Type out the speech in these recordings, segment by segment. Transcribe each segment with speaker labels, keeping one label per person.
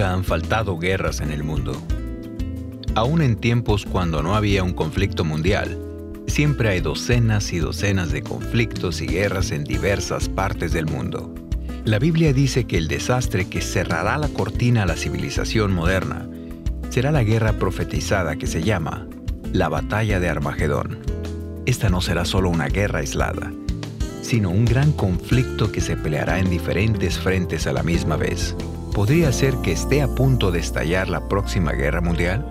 Speaker 1: nunca han faltado guerras en el mundo. Aún en tiempos cuando no había un conflicto mundial, siempre hay docenas y docenas de conflictos y guerras en diversas partes del mundo. La Biblia dice que el desastre que cerrará la cortina a la civilización moderna será la guerra profetizada que se llama la Batalla de Armagedón. Esta no será solo una guerra aislada, sino un gran conflicto que se peleará en diferentes frentes a la misma vez. ¿Podría ser que esté a punto de estallar la próxima guerra mundial?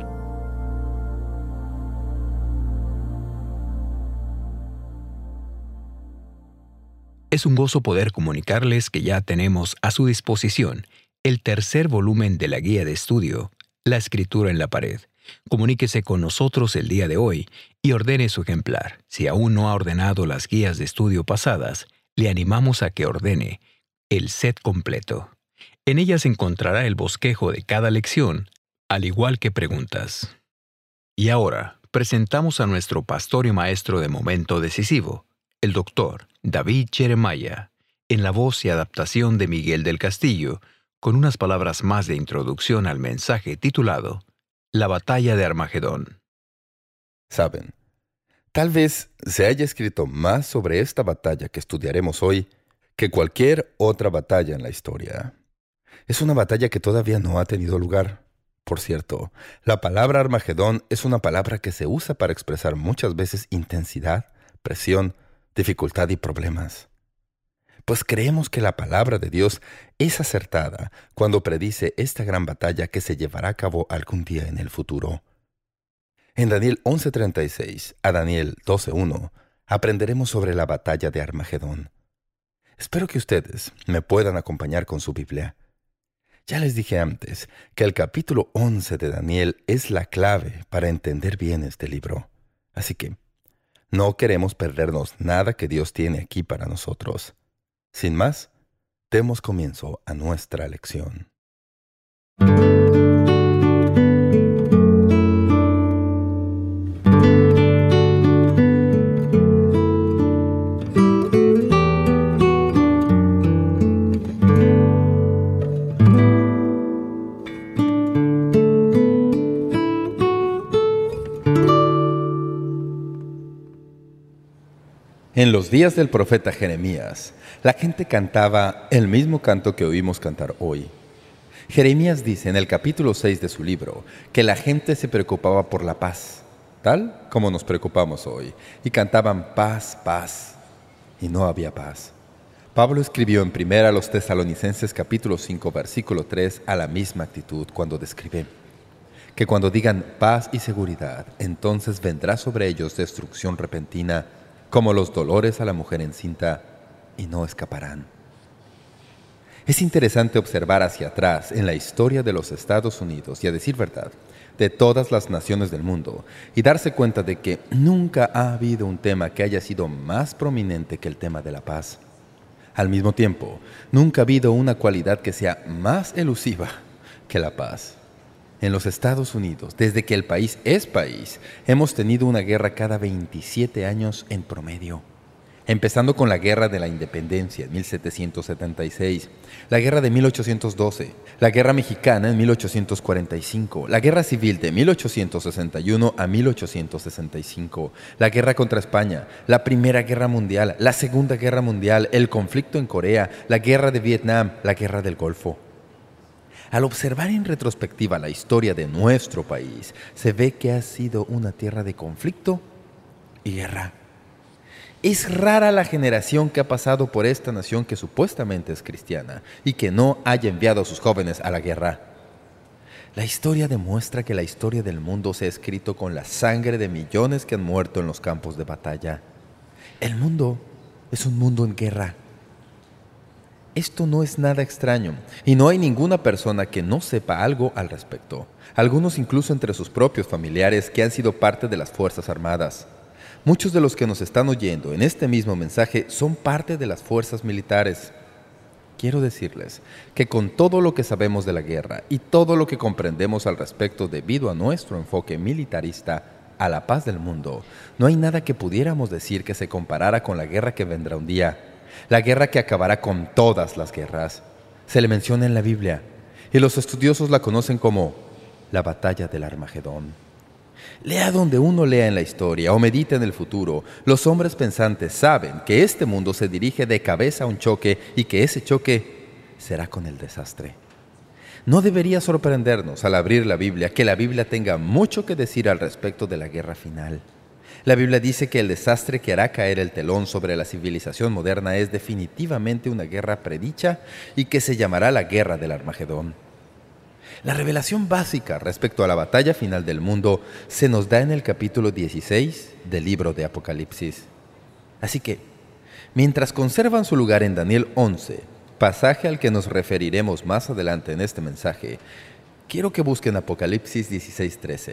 Speaker 1: Es un gozo poder comunicarles que ya tenemos a su disposición el tercer volumen de la guía de estudio, La Escritura en la Pared. Comuníquese con nosotros el día de hoy y ordene su ejemplar. Si aún no ha ordenado las guías de estudio pasadas, le animamos a que ordene el set completo. En ellas encontrará el bosquejo de cada lección, al igual que preguntas. Y ahora, presentamos a nuestro pastor y maestro de momento decisivo, el doctor David Jeremiah, en la voz y adaptación de Miguel del Castillo, con unas palabras más de introducción al mensaje titulado La Batalla de Armagedón.
Speaker 2: Saben, tal vez se haya escrito más sobre esta batalla que estudiaremos hoy que cualquier otra batalla en la historia. Es una batalla que todavía no ha tenido lugar. Por cierto, la palabra Armagedón es una palabra que se usa para expresar muchas veces intensidad, presión, dificultad y problemas. Pues creemos que la palabra de Dios es acertada cuando predice esta gran batalla que se llevará a cabo algún día en el futuro. En Daniel 11:36 a Daniel 12:1 aprenderemos sobre la batalla de Armagedón. Espero que ustedes me puedan acompañar con su Biblia. Ya les dije antes que el capítulo 11 de Daniel es la clave para entender bien este libro. Así que no queremos perdernos nada que Dios tiene aquí para nosotros. Sin más, demos comienzo a nuestra lección. En los días del profeta Jeremías, la gente cantaba el mismo canto que oímos cantar hoy. Jeremías dice en el capítulo 6 de su libro que la gente se preocupaba por la paz, tal como nos preocupamos hoy, y cantaban paz, paz, y no había paz. Pablo escribió en 1 Tesalonicenses capítulo 5, versículo 3 a la misma actitud cuando describe que cuando digan paz y seguridad, entonces vendrá sobre ellos destrucción repentina, como los dolores a la mujer encinta, y no escaparán. Es interesante observar hacia atrás en la historia de los Estados Unidos y, a decir verdad, de todas las naciones del mundo, y darse cuenta de que nunca ha habido un tema que haya sido más prominente que el tema de la paz. Al mismo tiempo, nunca ha habido una cualidad que sea más elusiva que la paz. En los Estados Unidos, desde que el país es país, hemos tenido una guerra cada 27 años en promedio. Empezando con la Guerra de la Independencia en 1776, la Guerra de 1812, la Guerra Mexicana en 1845, la Guerra Civil de 1861 a 1865, la Guerra contra España, la Primera Guerra Mundial, la Segunda Guerra Mundial, el conflicto en Corea, la Guerra de Vietnam, la Guerra del Golfo. Al observar en retrospectiva la historia de nuestro país, se ve que ha sido una tierra de conflicto y guerra. Es rara la generación que ha pasado por esta nación que supuestamente es cristiana y que no haya enviado a sus jóvenes a la guerra. La historia demuestra que la historia del mundo se ha escrito con la sangre de millones que han muerto en los campos de batalla. El mundo es un mundo en guerra. Esto no es nada extraño, y no hay ninguna persona que no sepa algo al respecto. Algunos incluso entre sus propios familiares que han sido parte de las Fuerzas Armadas. Muchos de los que nos están oyendo en este mismo mensaje son parte de las fuerzas militares. Quiero decirles que con todo lo que sabemos de la guerra y todo lo que comprendemos al respecto debido a nuestro enfoque militarista a la paz del mundo, no hay nada que pudiéramos decir que se comparara con la guerra que vendrá un día. La guerra que acabará con todas las guerras. Se le menciona en la Biblia. y los estudiosos la conocen como la batalla del Armagedón. Lea donde uno lea en la historia o medite en el futuro, los hombres pensantes saben que este mundo se dirige de cabeza a un choque y que ese choque será con el desastre. No debería sorprendernos al abrir la Biblia que la Biblia tenga mucho que decir al respecto de la guerra final. La Biblia dice que el desastre que hará caer el telón sobre la civilización moderna es definitivamente una guerra predicha y que se llamará la guerra del Armagedón. La revelación básica respecto a la batalla final del mundo se nos da en el capítulo 16 del libro de Apocalipsis. Así que, mientras conservan su lugar en Daniel 11, pasaje al que nos referiremos más adelante en este mensaje, quiero que busquen Apocalipsis 16:13.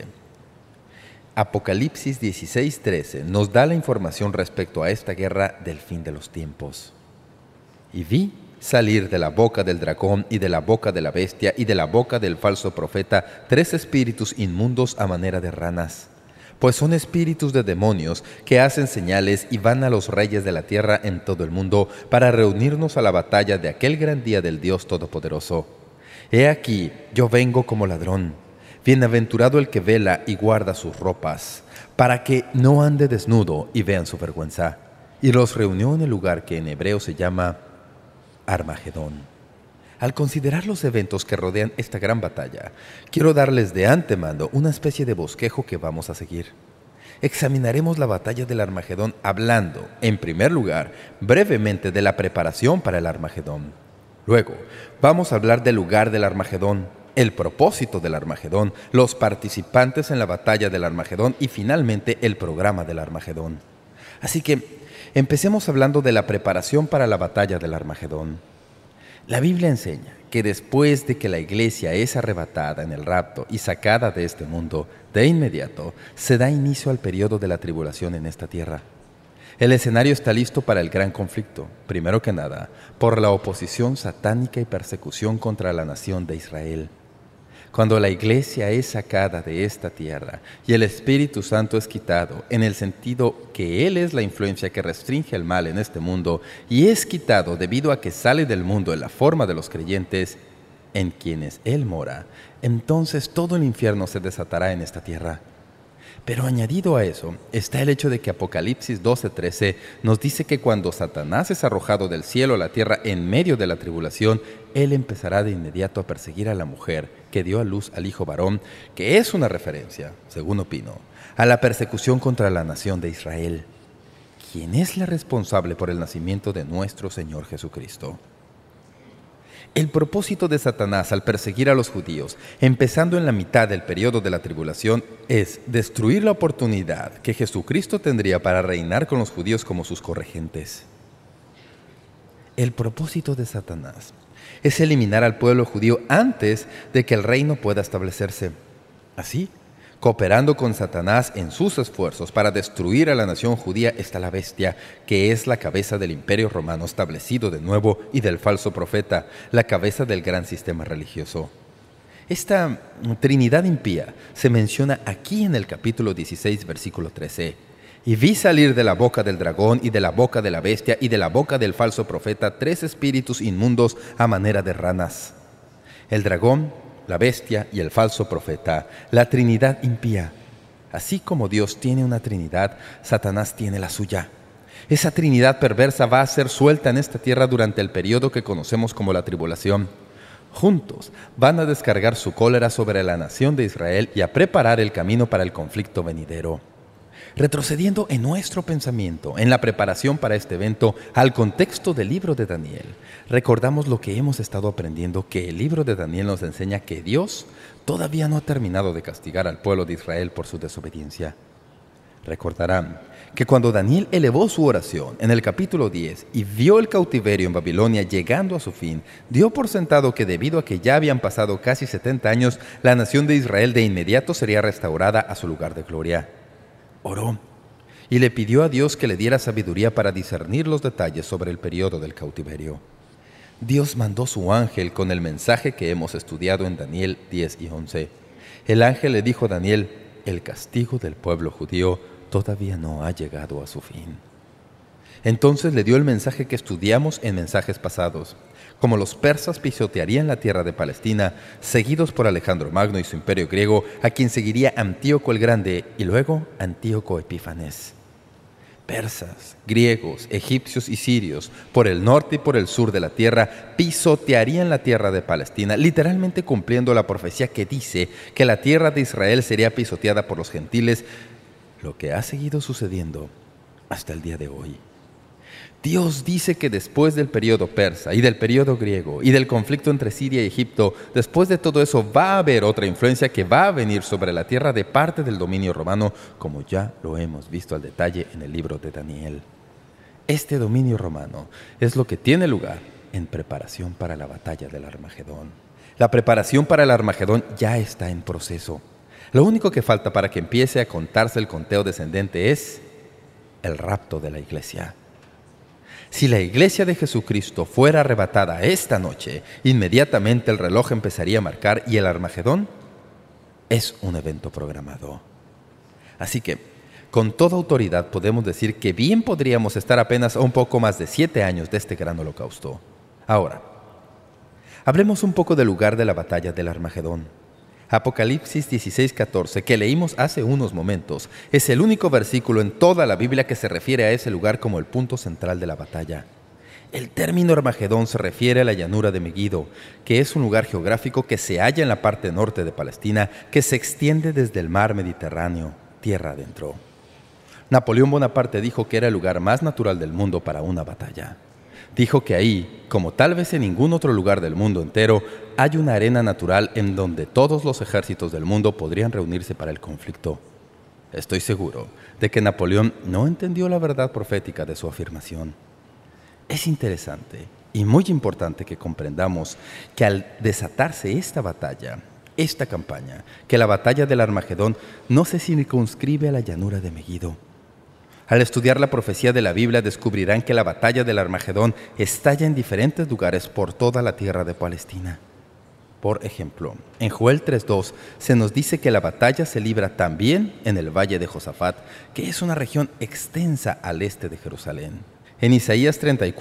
Speaker 2: Apocalipsis 16:13 nos da la información respecto a esta guerra del fin de los tiempos. Y vi salir de la boca del dragón y de la boca de la bestia y de la boca del falso profeta 3 espíritus inmundos a manera de ranas, pues son espíritus de demonios que hacen señales y van a los reyes de la tierra en todo el mundo para reunirnos a la batalla de aquel gran día del Dios Todopoderoso. He aquí, yo vengo como ladrón. Bienaventurado el que vela y guarda sus ropas, para que no ande desnudo y vean su vergüenza. Y los reunió en el lugar que en hebreo se llama Armagedón. Al considerar los eventos que rodean esta gran batalla, quiero darles de antemano una especie de bosquejo que vamos a seguir. Examinaremos la batalla del Armagedón hablando, en primer lugar, brevemente de la preparación para el Armagedón. Luego, vamos a hablar del lugar del Armagedón, el propósito del Armagedón, los participantes en la batalla del Armagedón y finalmente el programa del Armagedón. Así que empecemos hablando de la preparación para la batalla del Armagedón. La Biblia enseña que después de que la iglesia es arrebatada en el rapto y sacada de este mundo, de inmediato se da inicio al periodo de la tribulación en esta tierra. El escenario está listo para el gran conflicto, primero que nada, por la oposición satánica y persecución contra la nación de Israel. Cuando la iglesia es sacada de esta tierra y el Espíritu Santo es quitado, en el sentido que Él es la influencia que restringe el mal en este mundo y es quitado debido a que sale del mundo en la forma de los creyentes, en quienes Él mora, entonces todo el infierno se desatará en esta tierra. Pero añadido a eso está el hecho de que Apocalipsis 12:13 nos dice que cuando Satanás es arrojado del cielo a la tierra en medio de la tribulación, él empezará de inmediato a perseguir a la mujer que dio a luz al hijo varón, que es una referencia, según opino, a la persecución contra la nación de Israel. ¿Quién es la responsable por el nacimiento de nuestro Señor Jesucristo? El propósito de Satanás al perseguir a los judíos, empezando en la mitad del periodo de la tribulación, es destruir la oportunidad que Jesucristo tendría para reinar con los judíos como sus corregentes. El propósito de Satanás es eliminar al pueblo judío antes de que el reino pueda establecerse. Así, cooperando con Satanás en sus esfuerzos para destruir a la nación judía está la bestia, que es la cabeza del imperio romano establecido de nuevo y del falso profeta, la cabeza del gran sistema religioso. Esta Trinidad impía se menciona aquí en el capítulo 16, versículo 13. Y vi salir de la boca del dragón y de la boca de la bestia y de la boca del falso profeta 3 espíritus inmundos a manera de ranas. El dragón, la bestia y el falso profeta, la Trinidad impía. Así como Dios tiene una Trinidad, Satanás tiene la suya. Esa Trinidad perversa va a ser suelta en esta tierra durante el periodo que conocemos como la tribulación. Juntos van a descargar su cólera sobre la nación de Israel y a preparar el camino para el conflicto venidero. Retrocediendo en nuestro pensamiento, en la preparación para este evento, al contexto del libro de Daniel, recordamos lo que hemos estado aprendiendo, que el libro de Daniel nos enseña que Dios todavía no ha terminado de castigar al pueblo de Israel por su desobediencia. Recordarán que cuando Daniel elevó su oración en el capítulo 10 y vio el cautiverio en Babilonia llegando a su fin, dio por sentado que debido a que ya habían pasado casi 70 años, la nación de Israel de inmediato sería restaurada a su lugar de gloria. Oró y le pidió a Dios que le diera sabiduría para discernir los detalles sobre el periodo del cautiverio. Dios mandó su ángel con el mensaje que hemos estudiado en Daniel 10 y 11. El ángel le dijo a Daniel: el castigo del pueblo judío todavía no ha llegado a su fin. Entonces le dio el mensaje que estudiamos en mensajes pasados. Como los persas pisotearían la tierra de Palestina, seguidos por Alejandro Magno y su imperio griego, a quien seguiría Antíoco el Grande y luego Antíoco Epífanes. Persas, griegos, egipcios y sirios, por el norte y por el sur de la tierra, pisotearían la tierra de Palestina, literalmente cumpliendo la profecía que dice que la tierra de Israel sería pisoteada por los gentiles, lo que ha seguido sucediendo hasta el día de hoy. Dios dice que después del periodo persa y del periodo griego y del conflicto entre Siria y Egipto, después de todo eso va a haber otra influencia que va a venir sobre la tierra de parte del dominio romano, como ya lo hemos visto al detalle en el libro de Daniel. Este dominio romano es lo que tiene lugar en preparación para la batalla del Armagedón. La preparación para el Armagedón ya está en proceso. Lo único que falta para que empiece a contarse el conteo descendente es el rapto de la iglesia. Si la iglesia de Jesucristo fuera arrebatada esta noche, inmediatamente el reloj empezaría a marcar y el Armagedón es un evento programado. Así que, con toda autoridad podemos decir que bien podríamos estar apenas a un poco más de 7 años de este gran holocausto. Ahora, hablemos un poco del lugar de la batalla del Armagedón. Apocalipsis 16:14, que leímos hace unos momentos, es el único versículo en toda la Biblia que se refiere a ese lugar como el punto central de la batalla. El término Armagedón se refiere a la llanura de Meguido, que es un lugar geográfico que se halla en la parte norte de Palestina, que se extiende desde el mar Mediterráneo, tierra adentro. Napoleón Bonaparte dijo que era el lugar más natural del mundo para una batalla. Dijo que ahí, como tal vez en ningún otro lugar del mundo entero, hay una arena natural en donde todos los ejércitos del mundo podrían reunirse para el conflicto. Estoy seguro de que Napoleón no entendió la verdad profética de su afirmación. Es interesante y muy importante que comprendamos que al desatarse esta batalla, esta campaña, que la batalla del Armagedón no se circunscribe a la llanura de Meguido. Al estudiar la profecía de la Biblia descubrirán que la batalla del Armagedón estalla en diferentes lugares por toda la tierra de Palestina. Por ejemplo, en Joel 3:2 se nos dice que la batalla se libra también en el valle de Josafat, que es una región extensa al este de Jerusalén. En Isaías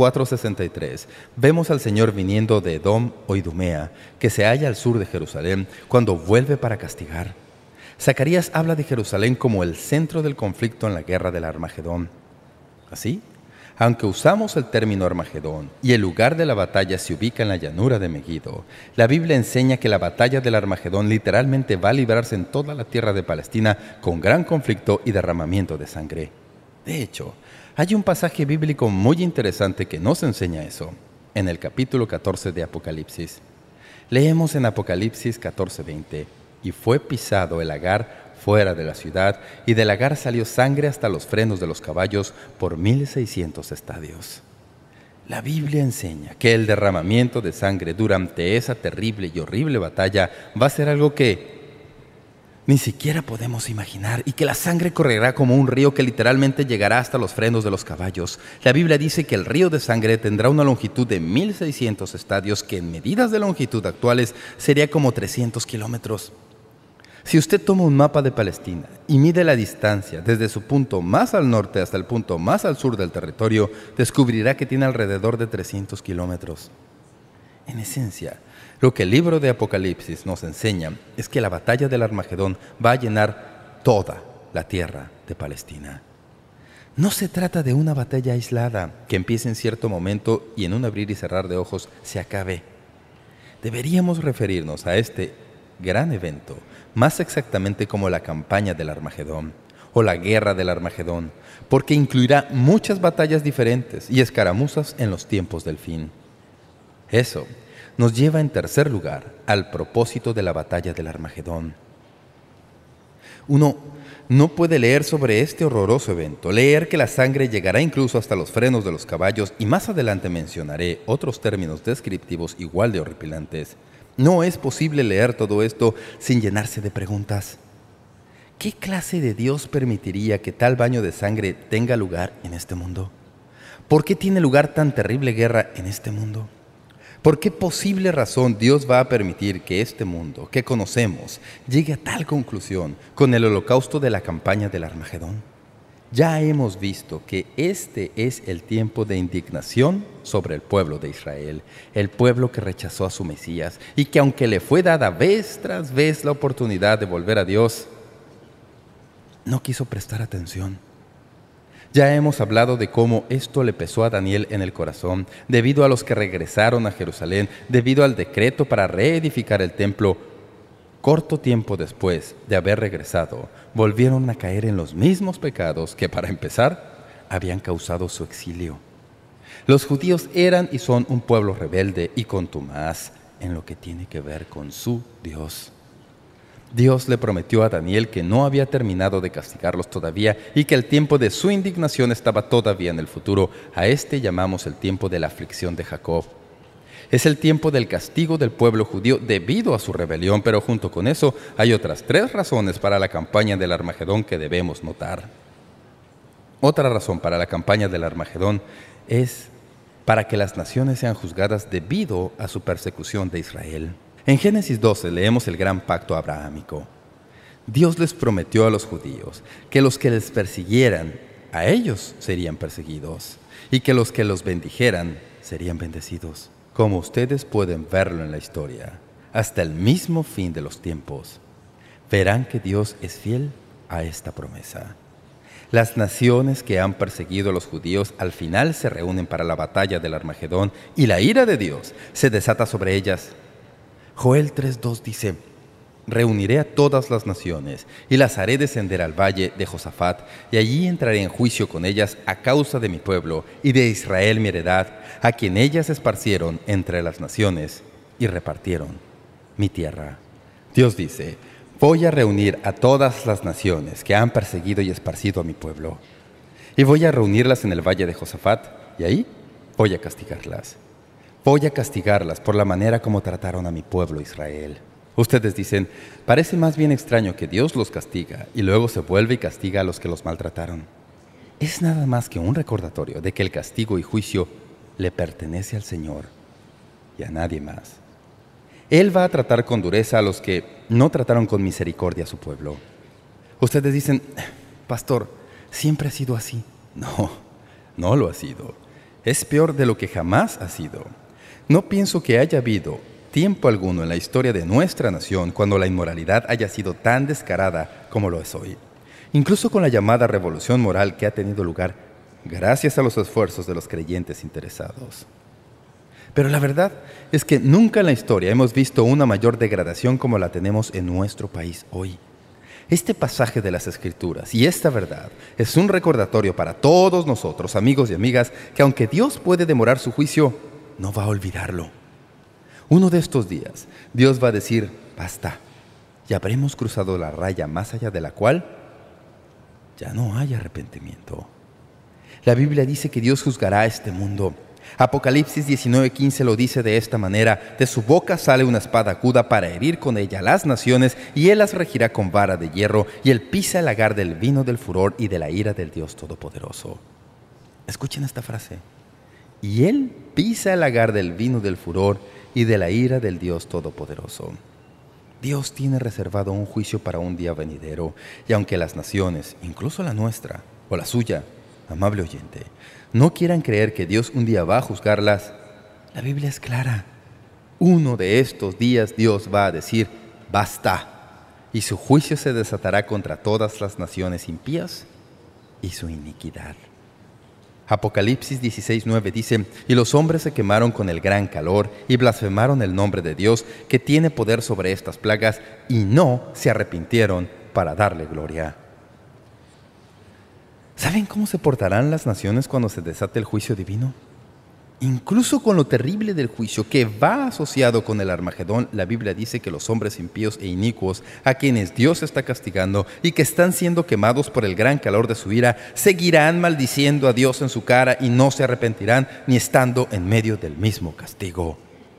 Speaker 2: 34:63 vemos al Señor viniendo de Edom o Idumea, que se halla al sur de Jerusalén, cuando vuelve para castigar. Zacarías habla de Jerusalén como el centro del conflicto en la guerra del Armagedón. Así, aunque usamos el término Armagedón y el lugar de la batalla se ubica en la llanura de Meguido, la Biblia enseña que la batalla del Armagedón literalmente va a librarse en toda la tierra de Palestina con gran conflicto y derramamiento de sangre. De hecho, hay un pasaje bíblico muy interesante que nos enseña eso, en el capítulo 14 de Apocalipsis. Leemos en Apocalipsis 14:20, «Y fue pisado el lagar fuera de la ciudad, y del lagar salió sangre hasta los frenos de los caballos por 1,600 estadios». La Biblia enseña que el derramamiento de sangre durante esa terrible y horrible batalla va a ser algo que ni siquiera podemos imaginar, y que la sangre correrá como un río que literalmente llegará hasta los frenos de los caballos. La Biblia dice que el río de sangre tendrá una longitud de 1,600 estadios, que en medidas de longitud actuales sería como 300 kilómetros. Si usted toma un mapa de Palestina y mide la distancia desde su punto más al norte hasta el punto más al sur del territorio, descubrirá que tiene alrededor de 300 kilómetros. En esencia, lo que el libro de Apocalipsis nos enseña es que la batalla del Armagedón va a llenar toda la tierra de Palestina. No se trata de una batalla aislada que empiece en cierto momento y en un abrir y cerrar de ojos se acabe. Deberíamos referirnos a este gran evento más exactamente como la campaña del Armagedón o la guerra del Armagedón, porque incluirá muchas batallas diferentes y escaramuzas en los tiempos del fin. Eso nos lleva en tercer lugar al propósito de la batalla del Armagedón. Uno no puede leer sobre este horroroso evento, leer que la sangre llegará incluso hasta los frenos de los caballos, y más adelante mencionaré otros términos descriptivos igual de horripilantes. No es posible leer todo esto sin llenarse de preguntas. ¿Qué clase de Dios permitiría que tal baño de sangre tenga lugar en este mundo? ¿Por qué tiene lugar tan terrible guerra en este mundo? ¿Por qué posible razón Dios va a permitir que este mundo que conocemos llegue a tal conclusión con el holocausto de la campaña del Armagedón? Ya hemos visto que este es el tiempo de indignación sobre el pueblo de Israel, el pueblo que rechazó a su Mesías y que aunque le fue dada vez tras vez la oportunidad de volver a Dios, no quiso prestar atención. Ya hemos hablado de cómo esto le pesó a Daniel en el corazón, debido a los que regresaron a Jerusalén, debido al decreto para reedificar el templo. Corto tiempo después de haber regresado, volvieron a caer en los mismos pecados que, para empezar, habían causado su exilio. Los judíos eran y son un pueblo rebelde y contumaz en lo que tiene que ver con su Dios. Dios le prometió a Daniel que no había terminado de castigarlos todavía y que el tiempo de su indignación estaba todavía en el futuro. A este llamamos el tiempo de la aflicción de Jacob. Es el tiempo del castigo del pueblo judío debido a su rebelión, pero junto con eso hay otras 3 razones para la campaña del Armagedón que debemos notar. Otra razón para la campaña del Armagedón es para que las naciones sean juzgadas debido a su persecución de Israel. En Génesis 12 leemos el gran pacto abrahámico. Dios les prometió a los judíos que los que les persiguieran, a ellos serían perseguidos, y que los que los bendijeran serían bendecidos. Como ustedes pueden verlo en la historia, hasta el mismo fin de los tiempos, verán que Dios es fiel a esta promesa. Las naciones que han perseguido a los judíos al final se reúnen para la batalla del Armagedón y la ira de Dios se desata sobre ellas. Joel 3:2 dice: «Reuniré a todas las naciones y las haré descender al valle de Josafat, y allí entraré en juicio con ellas a causa de mi pueblo y de Israel mi heredad, a quien ellas esparcieron entre las naciones y repartieron mi tierra». Dios dice: voy a reunir a todas las naciones que han perseguido y esparcido a mi pueblo, y voy a reunirlas en el valle de Josafat, y ahí voy a castigarlas. Voy a castigarlas por la manera como trataron a mi pueblo Israel. Ustedes dicen: parece más bien extraño que Dios los castiga y luego se vuelve y castiga a los que los maltrataron. Es nada más que un recordatorio de que el castigo y juicio le pertenece al Señor y a nadie más. Él va a tratar con dureza a los que no trataron con misericordia a su pueblo. Ustedes dicen: pastor, siempre ha sido así. No, no lo ha sido. Es peor de lo que jamás ha sido. No pienso que haya habido tiempo alguno en la historia de nuestra nación cuando la inmoralidad haya sido tan descarada como lo es hoy. Incluso con la llamada revolución moral que ha tenido lugar gracias a los esfuerzos de los creyentes interesados. Pero la verdad es que nunca en la historia hemos visto una mayor degradación como la tenemos en nuestro país hoy. Este pasaje de las Escrituras y esta verdad es un recordatorio para todos nosotros, amigos y amigas, que aunque Dios puede demorar su juicio, no va a olvidarlo. Uno de estos días, Dios va a decir: basta, y habremos cruzado la raya más allá de la cual ya no hay arrepentimiento. La Biblia dice que Dios juzgará a este mundo. Apocalipsis 19:15 lo dice de esta manera: de su boca sale una espada aguda para herir con ella a las naciones, y él las regirá con vara de hierro, y él pisa el lagar del vino del furor y de la ira del Dios Todopoderoso. Escuchen esta frase: y él pisa el lagar del vino del furor y de la ira del Dios Todopoderoso. Dios tiene reservado un juicio para un día venidero, y aunque las naciones, incluso la nuestra o la suya, amable oyente, no quieran creer que Dios un día va a juzgarlas, la Biblia es clara. Uno de estos días Dios va a decir: basta, y su juicio se desatará contra todas las naciones impías y su iniquidad. Apocalipsis 16:9 dice: y los hombres se quemaron con el gran calor y blasfemaron el nombre de Dios, que tiene poder sobre estas plagas, y no se arrepintieron para darle gloria. ¿Saben cómo se portarán las naciones cuando se desate el juicio divino? Incluso con lo terrible del juicio que va asociado con el Armagedón, la Biblia dice que los hombres impíos e inicuos, a quienes Dios está castigando y que están siendo quemados por el gran calor de su ira, seguirán maldiciendo a Dios en su cara y no se arrepentirán, ni estando en medio del mismo castigo.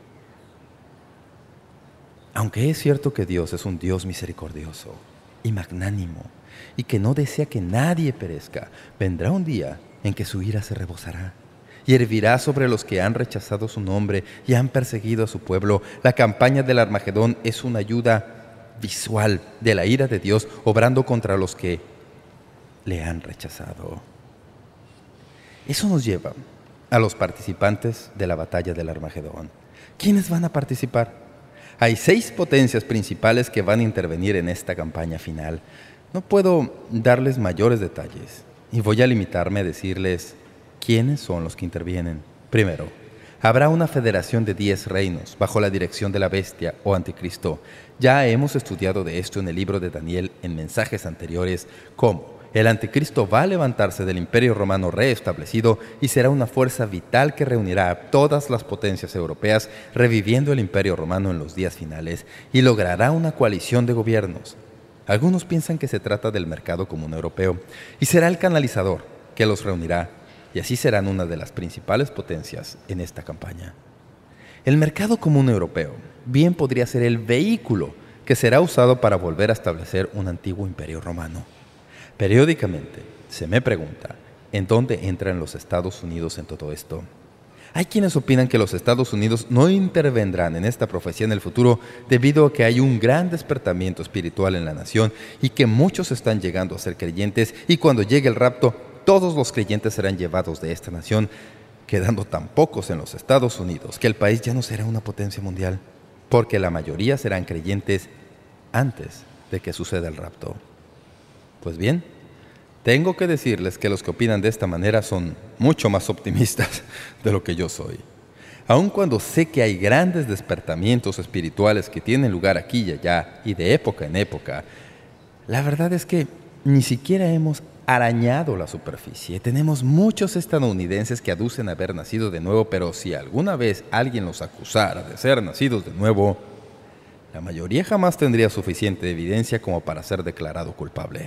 Speaker 2: Aunque es cierto que Dios es un Dios misericordioso y magnánimo, y que no desea que nadie perezca, vendrá un día en que su ira se rebosará y hervirá sobre los que han rechazado su nombre y han perseguido a su pueblo. La campaña del Armagedón es una ayuda visual de la ira de Dios obrando contra los que le han rechazado. Eso nos lleva a los participantes de la batalla del Armagedón. ¿Quiénes van a participar? Hay 6 potencias principales que van a intervenir en esta campaña final. No puedo darles mayores detalles y voy a limitarme a decirles quiénes son los que intervienen. Primero, habrá una federación de 10 reinos bajo la dirección de la bestia o anticristo. Ya hemos estudiado de esto en el libro de Daniel en mensajes anteriores, cómo el anticristo va a levantarse del imperio romano reestablecido y será una fuerza vital que reunirá a todas las potencias europeas, reviviendo el imperio romano en los días finales, y logrará una coalición de gobiernos. Algunos piensan que se trata del mercado común europeo, y será el canalizador que los reunirá, y así serán una de las principales potencias en esta campaña. El mercado común europeo bien podría ser el vehículo que será usado para volver a establecer un antiguo imperio romano. Periódicamente se me pregunta, ¿en dónde entran los Estados Unidos en todo esto? Hay quienes opinan que los Estados Unidos no intervendrán en esta profecía en el futuro debido a que hay un gran despertamiento espiritual en la nación y que muchos están llegando a ser creyentes, y cuando llegue el rapto, todos los creyentes serán llevados de esta nación, quedando tan pocos en los Estados Unidos que el país ya no será una potencia mundial, porque la mayoría serán creyentes antes de que suceda el rapto. Pues bien, tengo que decirles que los que opinan de esta manera son mucho más optimistas de lo que yo soy. Aun cuando sé que hay grandes despertamientos espirituales que tienen lugar aquí y allá y de época en época, la verdad es que ni siquiera hemos arañado la superficie. Tenemos muchos estadounidenses que aducen haber nacido de nuevo, pero si alguna vez alguien los acusara de ser nacidos de nuevo, la mayoría jamás tendría suficiente evidencia como para ser declarado culpable.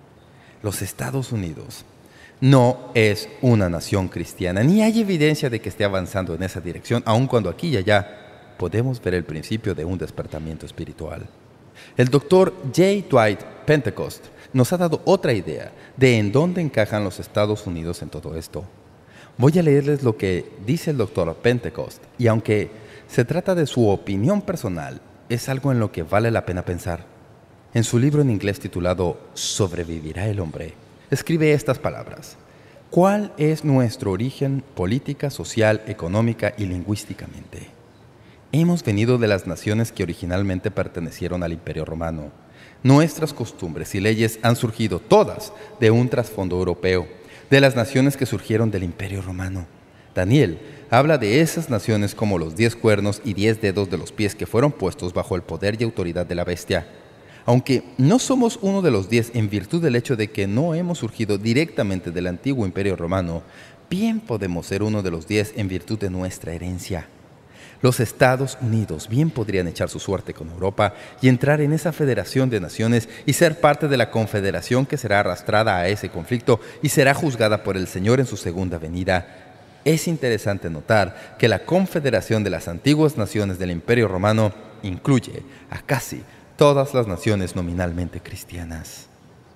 Speaker 2: Los Estados Unidos no es una nación cristiana, ni hay evidencia de que esté avanzando en esa dirección, aun cuando aquí y allá podemos ver el principio de un despertamiento espiritual. El Dr. J. Dwight Pentecost nos ha dado otra idea de en dónde encajan los Estados Unidos en todo esto. Voy a leerles lo que dice el Dr. Pentecost, y aunque se trata de su opinión personal, es algo en lo que vale la pena pensar. En su libro en inglés titulado ¿Sobrevivirá el hombre?, escribe estas palabras: ¿cuál es nuestro origen política, social, económica y lingüísticamente? Hemos venido de las naciones que originalmente pertenecieron al Imperio Romano. Nuestras costumbres y leyes han surgido todas de un trasfondo europeo, de las naciones que surgieron del Imperio Romano. Daniel habla de esas naciones como los 10 cuernos y 10 dedos de los pies que fueron puestos bajo el poder y autoridad de la bestia. Aunque no somos uno de los 10 en virtud del hecho de que no hemos surgido directamente del antiguo Imperio Romano, bien podemos ser uno de los 10 en virtud de nuestra herencia. Los Estados Unidos bien podrían echar su suerte con Europa y entrar en esa federación de naciones y ser parte de la confederación que será arrastrada a ese conflicto y será juzgada por el Señor en su segunda venida. Es interesante notar que la confederación de las antiguas naciones del Imperio Romano incluye a casi todas las naciones nominalmente cristianas.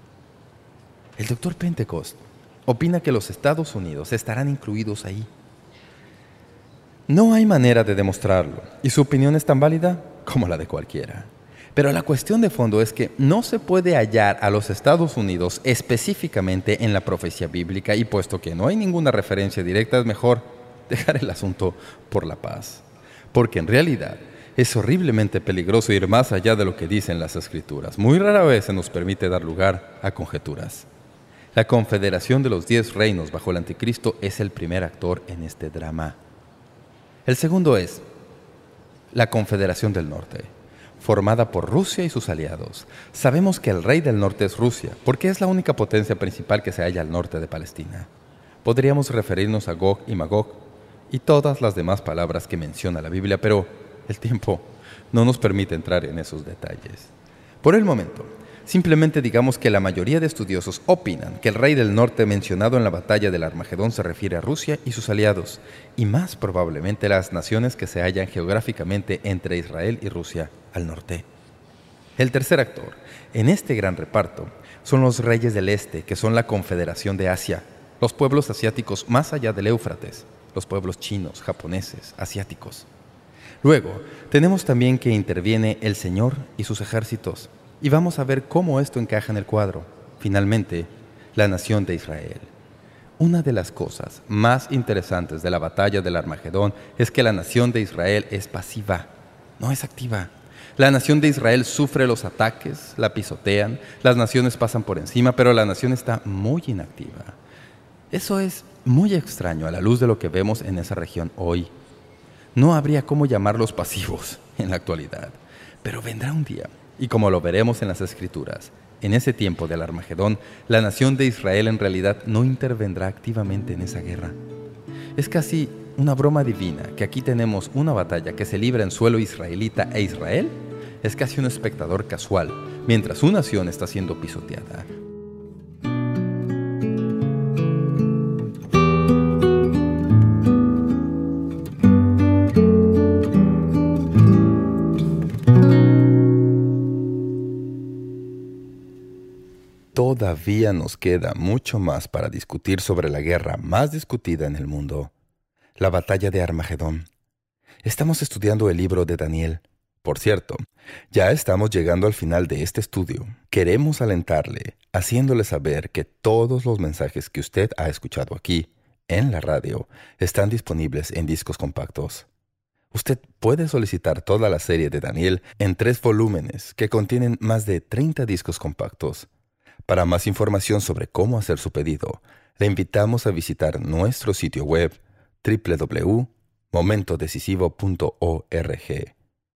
Speaker 2: El Dr. Pentecost opina que los Estados Unidos estarán incluidos ahí. No hay manera de demostrarlo, y su opinión es tan válida como la de cualquiera. Pero la cuestión de fondo es que no se puede hallar a los Estados Unidos específicamente en la profecía bíblica, y puesto que no hay ninguna referencia directa, es mejor dejar el asunto por la paz. Porque en realidad es horriblemente peligroso ir más allá de lo que dicen las Escrituras. Muy rara vez se nos permite dar lugar a conjeturas. La confederación de los 10 reinos bajo el anticristo es el primer actor en este drama. El segundo es la Confederación del Norte, formada por Rusia y sus aliados. Sabemos que el rey del norte es Rusia, porque es la única potencia principal que se halla al norte de Palestina. Podríamos referirnos a Gog y Magog y todas las demás palabras que menciona la Biblia, pero el tiempo no nos permite entrar en esos detalles. Por el momento, simplemente digamos que la mayoría de estudiosos opinan que el rey del norte mencionado en la batalla del Armagedón se refiere a Rusia y sus aliados, y más probablemente las naciones que se hallan geográficamente entre Israel y Rusia al norte. El tercer actor en este gran reparto son los reyes del este, que son la Confederación de Asia, los pueblos asiáticos más allá del Éufrates, los pueblos chinos, japoneses, asiáticos. Luego, tenemos también que interviene el Señor y sus ejércitos, y vamos a ver cómo esto encaja en el cuadro. Finalmente, la nación de Israel. Una de las cosas más interesantes de la batalla del Armagedón es que la nación de Israel es pasiva, no es activa. La nación de Israel sufre los ataques, la pisotean, las naciones pasan por encima, pero la nación está muy inactiva. Eso es muy extraño a la luz de lo que vemos en esa región hoy. No habría cómo llamarlos pasivos en la actualidad, pero vendrá un día, y como lo veremos en las Escrituras, en ese tiempo del Armagedón, la nación de Israel en realidad no intervendrá activamente en esa guerra. Es casi una broma divina que aquí tenemos una batalla que se libra en suelo israelita e Israel es casi un espectador casual, mientras su nación está siendo pisoteada. Todavía nos queda mucho más para discutir sobre la guerra más discutida en el mundo, la batalla de Armagedón. Estamos estudiando el libro de Daniel. Por cierto, ya estamos llegando al final de este estudio. Queremos alentarle, haciéndole saber que todos los mensajes que usted ha escuchado aquí, en la radio, están disponibles en discos compactos. Usted puede solicitar toda la serie de Daniel en 3 volúmenes que contienen más de 30 discos compactos. Para más información sobre cómo hacer su pedido, le invitamos a visitar nuestro sitio web www.momentodecisivo.org.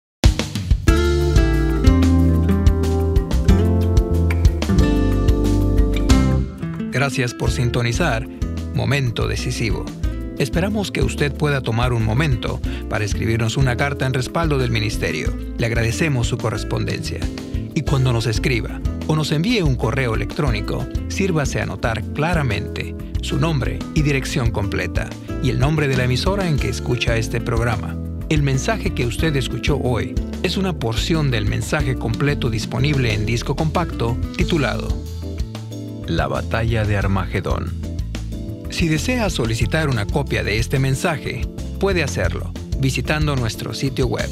Speaker 1: Gracias por sintonizar Momento Decisivo. Esperamos que usted pueda tomar un momento para escribirnos una carta en respaldo del ministerio. Le agradecemos su correspondencia. Y cuando nos escriba o nos envíe un correo electrónico, sírvase a anotar claramente su nombre y dirección completa y el nombre de la emisora en que escucha este programa. El mensaje que usted escuchó hoy es una porción del mensaje completo disponible en disco compacto titulado La Batalla de Armagedón. Si desea solicitar una copia de este mensaje, puede hacerlo visitando nuestro sitio web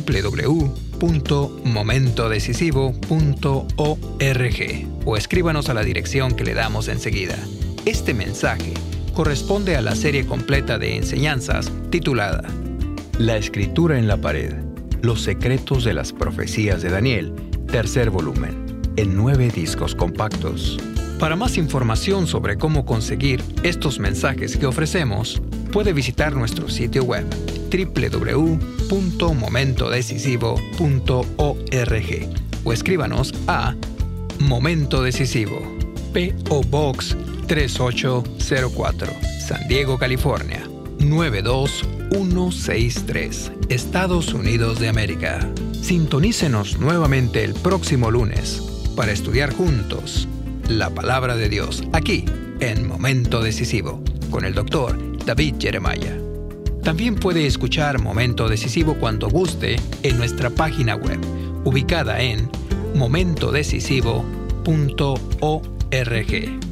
Speaker 1: www.momentodecisivo.org o escríbanos a la dirección que le damos enseguida. Este mensaje corresponde a la serie completa de enseñanzas titulada La Escritura en la Pared, los secretos de las profecías de Daniel, tercer volumen, en 9 discos compactos. Para más información sobre cómo conseguir estos mensajes que ofrecemos, puede visitar nuestro sitio web www.momentodecisivo.org o escríbanos a Momento Decisivo, P.O. Box 3804, San Diego, California, 92163, Estados Unidos de América. Sintonícenos nuevamente el próximo lunes para estudiar juntos la Palabra de Dios, aquí en Momento Decisivo, con el Dr. David Jeremiah. También puede escuchar Momento Decisivo cuando guste en nuestra página web, ubicada en momentodecisivo.org.